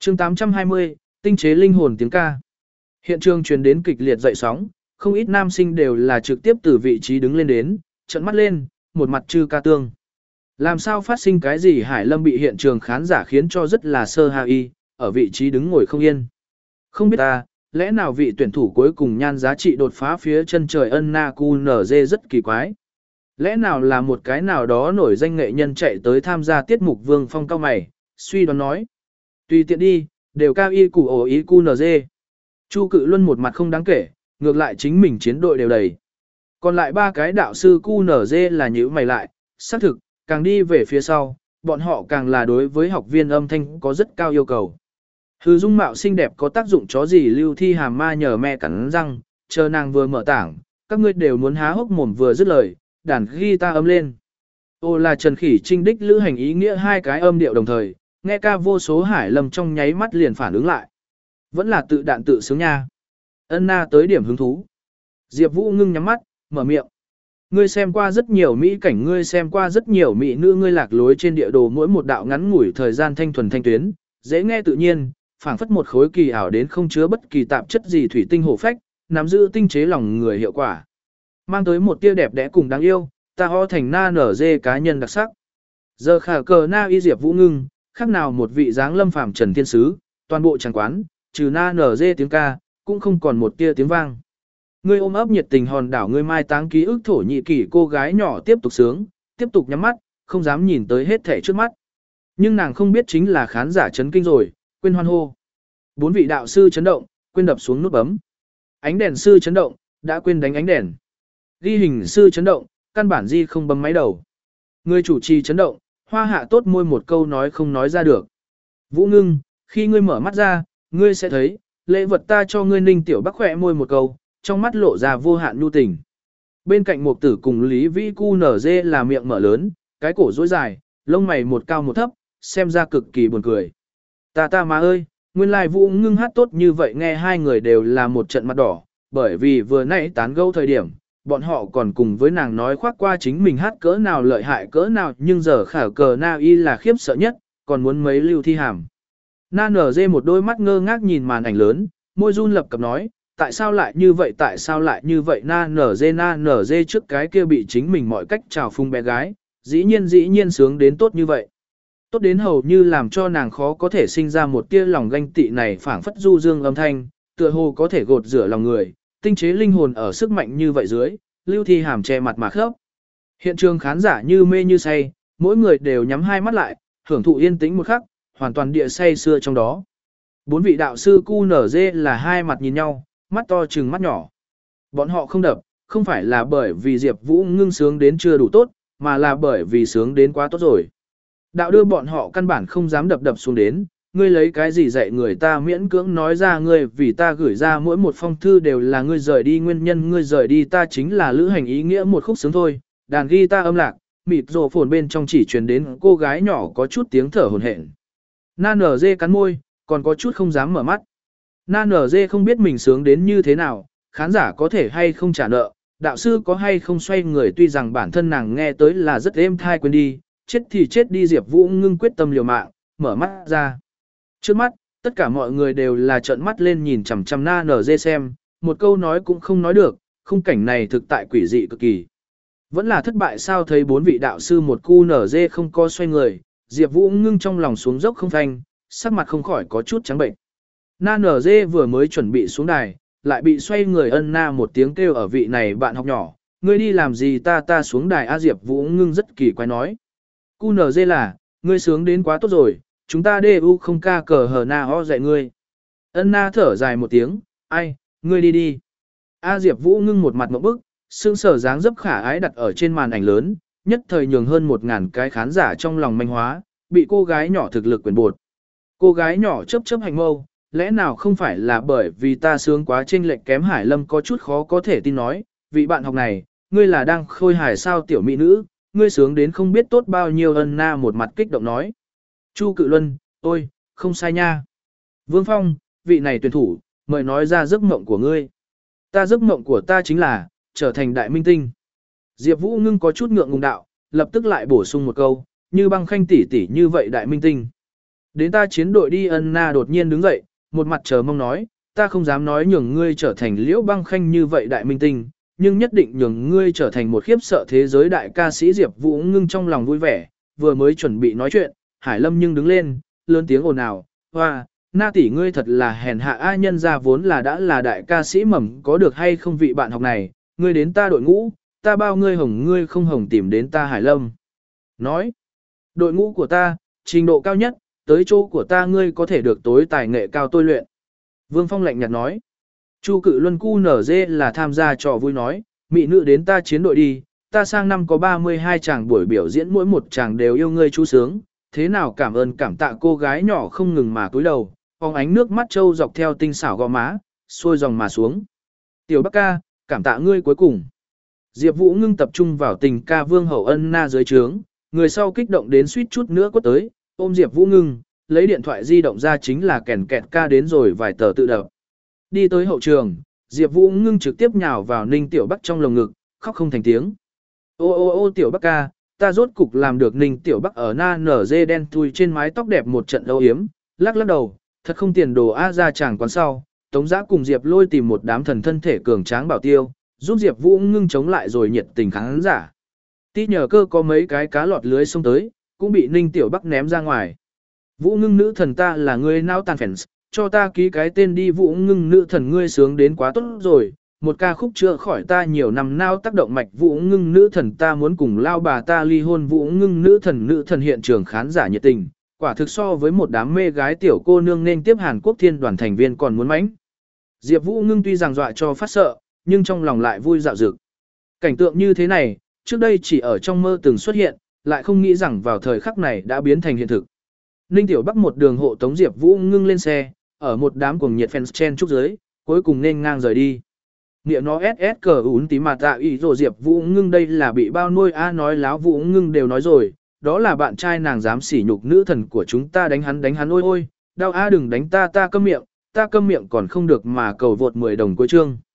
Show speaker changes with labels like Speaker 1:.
Speaker 1: chương 820, tinh chế linh hồn tiếng ca. Hiện trường truyền đến kịch liệt dậy sóng, không ít nam sinh đều là trực tiếp từ vị trí đứng lên đến, trợn mắt lên, một mặt chư ca tương. Làm sao phát sinh cái gì Hải Lâm bị hiện trường khán giả khiến cho rất là sơ hài, ở vị trí đứng ngồi không yên. Không biết ta, lẽ nào vị tuyển thủ cuối cùng nhan giá trị đột phá phía chân trời Anna QNZ rất kỳ quái. Lẽ nào là một cái nào đó nổi danh nghệ nhân chạy tới tham gia tiết mục Vương Phong cao mày, suy đoán nói. Tùy tiện đi, đều cao y củ ổ ý QNZ. Chu Cự Luân một mặt không đáng kể, ngược lại chính mình chiến đội đều đầy. Còn lại ba cái đạo sư QNZ là nhíu mày lại, xác thực, càng đi về phía sau, bọn họ càng là đối với học viên âm thanh có rất cao yêu cầu. Hư dung mạo xinh đẹp có tác dụng chó gì Lưu Thi Hàm ma nhờ me cắn răng, chờ nàng vừa mở tảng, các ngươi đều muốn há hốc mồm vừa dứt lời, đàn guitar ấm lên. Ô là Trần Khỉ Trinh đích lữ hành ý nghĩa hai cái âm điệu đồng thời, nghe ca vô số Hải Lâm trong nháy mắt liền phản ứng lại. Vẫn là tự đạn tự sướng nha. Ân Na tới điểm hứng thú. Diệp Vũ ngưng nhắm mắt, mở miệng. Ngươi xem qua rất nhiều mỹ cảnh, ngươi xem qua rất nhiều mỹ nữ, ngươi lạc lối trên địa đồ mỗi một đạo ngắn ngủi thời gian thanh thuần thanh tuyến, dễ nghe tự nhiên, phảng phất một khối kỳ ảo đến không chứa bất kỳ tạp chất gì thủy tinh hổ phách, nắm giữ tinh chế lòng người hiệu quả. Mang tới một tia đẹp đẽ cùng đáng yêu, ta ho thành na nở dê cá nhân đặc sắc. Giờ khả cờ na y Diệp Vũ ngưng, khác nào một vị dáng lâm phàm trần thiên sứ, toàn bộ tràng quán, trừ na nở dê tiếng ca, cũng không còn một tia tiếng vang. Ngươi ôm ấp nhiệt tình hòn đảo ngươi mai táng ký ức Thổ Nhĩ Kỳ cô gái nhỏ tiếp tục sướng, tiếp tục nhắm mắt, không dám nhìn tới hết thể trước mắt. Nhưng nàng không biết chính là khán giả chấn kinh rồi, quên hoan hô. Bốn vị đạo sư chấn động, quên đập xuống nút bấm. Ánh đèn sư chấn động, đã quên đánh ánh đèn. Ghi hình sư chấn động, căn bản di không bấm máy đầu. Người chủ trì chấn động, hoa hạ tốt môi một câu nói không nói ra được. Vũ ngưng, khi ngươi mở mắt ra, ngươi sẽ thấy, lễ vật ta cho ngươi Ninh Tiểu Bắc khỏe môi một câu, trong mắt lộ ra vô hạn nhu tình. Bên cạnh Mục Tử cùng Lý Vĩ Cu nở dê là miệng mở lớn, cái cổ rối dài, lông mày một cao một thấp, xem ra cực kỳ buồn cười. Ta má ơi, nguyên lai Vũ ngưng hát tốt như vậy, nghe hai người đều là một trận mặt đỏ, bởi vì vừa nãy tán gẫu thời điểm, bọn họ còn cùng với nàng nói khoác qua chính mình hát cỡ nào lợi hại cỡ nào, nhưng giờ khả cờ na y là khiếp sợ nhất, còn muốn mấy Lưu Thi Hàm. Na nở dê một đôi mắt ngơ ngác nhìn màn ảnh lớn, môi run lập cập nói, tại sao lại như vậy, tại sao lại như vậy. Na nở dê trước cái kia bị chính mình mọi cách chào phung bé gái, dĩ nhiên sướng đến tốt như vậy. Tốt đến hầu như làm cho nàng khó có thể sinh ra một tia lòng ganh tị này, phảng phất du dương âm thanh, tựa hồ có thể gột rửa lòng người, tinh chế linh hồn ở sức mạnh như vậy dưới, Lưu Thi Hàm che mặt mà khóc. Hiện trường khán giả như mê như say, mỗi người đều nhắm hai mắt lại, hưởng thụ yên tĩnh một khắc, hoàn toàn địa say xưa trong đó. Bốn vị đạo sư QNZ là hai mặt nhìn nhau, mắt to trừng mắt nhỏ. Bọn họ không đập, không phải là bởi vì Diệp Vũ ngưng sướng đến chưa đủ tốt, mà là bởi vì sướng đến quá tốt rồi. Đạo đưa bọn họ căn bản không dám đập xuống đến, ngươi lấy cái gì dạy người ta, miễn cưỡng nói ra ngươi vì ta gửi ra mỗi một phong thư đều là ngươi rời đi nguyên nhân, ngươi rời đi ta chính là lữ hành ý nghĩa một khúc sướng thôi. Đàn guitar âm lạc, mịt rồ phồn bên trong chỉ truyền đến cô gái nhỏ có chút tiếng thở hổn hển. Na nở dê cắn môi, còn có chút không dám mở mắt. Na nở dê không biết mình sướng đến như thế nào, khán giả có thể hay không trả nợ, đạo sư có hay không xoay người, tuy rằng bản thân nàng nghe tới là rất êm thai, quên đi, chết thì chết đi. Diệp Vũ ngưng quyết tâm liều mạng, mở mắt ra. Trước mắt, tất cả mọi người đều là trợn mắt lên nhìn chằm chằm Na nở dê xem, một câu nói cũng không nói được, khung cảnh này thực tại quỷ dị cực kỳ. Vẫn là thất bại sao, thấy bốn vị đạo sư một cu nở dê không co xoay người, Diệp Vũ ngưng trong lòng xuống dốc không phanh, sắc mặt không khỏi có chút trắng bệnh. Na nở dê vừa mới chuẩn bị xuống đài, lại bị xoay người ân na một tiếng kêu ở vị này bạn học nhỏ, ngươi đi làm gì, ta xuống đài a. Diệp Vũ ngưng rất kỳ quái nói. Cu nở dê là, ngươi sướng đến quá tốt rồi, chúng ta DU không ca cờ hờ na ho dạy ngươi. Ân na thở dài một tiếng, ai, ngươi đi đi. A Diệp Vũ ngưng một mặt ngộp bức, sương sở dáng dấp khả ái đặt ở trên màn ảnh lớn, nhất thời nhường hơn 1000 cái khán giả trong lòng manh hóa, bị cô gái nhỏ thực lực quyền bột. Cô gái nhỏ chớp chớp hành mâu, lẽ nào không phải là bởi vì ta sướng quá chênh lệch kém. Hải Lâm có chút khó có thể tin nói, vị bạn học này, ngươi là đang khôi hài sao, tiểu mỹ nữ, ngươi sướng đến không biết tốt bao nhiêu. Ân na một mặt kích động nói. Chu Cự Luân, ôi, không sai nha. Vương Phong, vị này tuyển thủ, mời nói ra giấc mộng của ngươi. Ta giấc mộng của ta chính là trở thành đại minh tinh. Diệp Vũ ngưng có chút ngượng ngùng đạo, lập tức lại bổ sung một câu, như Băng Khanh tỷ tỷ như vậy đại minh tinh. Đến ta chiến đội đi. Ân Na đột nhiên đứng dậy, một mặt chờ mong nói, ta không dám nói nhường ngươi trở thành Liễu Băng Khanh như vậy đại minh tinh, nhưng nhất định nhường ngươi trở thành một khiếp sợ thế giới đại ca sĩ. Diệp Vũ Ngưng trong lòng vui vẻ, vừa mới chuẩn bị nói chuyện, Hải Lâm nhưng đứng lên, lớn tiếng ồn ào, hoa, Na tỷ ngươi thật là hèn hạ a, nhân ra vốn là đã là đại ca sĩ mầm, có được hay không vị bạn học này, ngươi đến ta đội ngũ, ta bao ngươi hồng ngươi không hồng tìm đến ta. Hải Lâm nói, đội ngũ của ta, trình độ cao nhất, tới chỗ của ta ngươi có thể được tối tài nghệ cao tôi luyện. Vương Phong lạnh nhạt nói, Chu Cự Luân cu nở dê là tham gia trò vui nói, mị nữ đến ta chiến đội đi, ta sang năm có 32 chàng buổi biểu diễn, mỗi một chàng đều yêu ngươi chú sướng, thế nào cảm ơn cảm tạ. Cô gái nhỏ không ngừng mà cúi đầu, phóng ánh nước mắt trâu dọc theo tinh xảo gò má, xuôi dòng mà xuống. Tiểu Bắc ca, cảm tạ ngươi cuối cùng. Diệp Vũ Ngưng tập trung vào tình ca Vương Hậu Ân Na dưới trướng, người sau kích động đến suýt chút nữa quất tới, ôm Diệp Vũ Ngưng, lấy điện thoại di động ra chính là kèn kẹt ca đến rồi vài tờ tự đập. Đi tới hậu trường, Diệp Vũ Ngưng trực tiếp nhào vào Ninh Tiểu Bắc trong lồng ngực, khóc không thành tiếng. Ô ô ô Tiểu Bắc ca, ta rốt cục làm được. Ninh Tiểu Bắc ở na nở dê đen thui trên mái tóc đẹp một trận âu yếm, lắc lắc đầu, thật không tiền đồ a. Ra chàng quán sau, Tống Giã cùng Diệp Lôi tìm một đám thần thân thể cường tráng bảo tiêu, giúp Diệp Vũ Ngưng chống lại rồi nhiệt tình khán giả. Tí nhờ cơ có mấy cái cá lọt lưới xông tới, cũng bị Ninh Tiểu Bắc ném ra ngoài. Vũ Ngưng nữ thần ta là người nao tàn fans, cho ta ký cái tên đi. Vũ Ngưng nữ thần ngươi sướng đến quá tốt rồi, một ca khúc chữa khỏi ta nhiều năm nao tác động mạch. Vũ Ngưng nữ thần ta muốn cùng lao bà ta ly hôn. Vũ Ngưng nữ thần hiện trường khán giả nhiệt tình, quả thực so với một đám mê gái tiểu cô nương nên tiếp Hàn Quốc thiên đoàn thành viên còn muốn mãnh. Diệp Vũ Ngưng tuy rằng dọa cho phát sợ, nhưng trong lòng lại vui dạo dực. Cảnh tượng như thế này, trước đây chỉ ở trong mơ từng xuất hiện, lại không nghĩ rằng vào thời khắc này đã biến thành hiện thực. Ninh Tiểu Bắc một đường hộ tống Diệp Vũ Ngưng lên xe, ở một đám cuồng nhiệt fans chen chúc dưới, cuối cùng nên ngang rời đi. Niệm nó SS cờ ún tí mà tạ ý rồi. Diệp Vũ Ngưng đây là bị bao nuôi a, nói láo. Vũ Ngưng đều nói rồi, đó là bạn trai nàng dám sỉ nhục nữ thần của chúng ta, đánh hắn ôi ôi, đau a, đừng đánh ta, ta câm miệng còn không được mà cầu vượt 10 đồng cuối chương.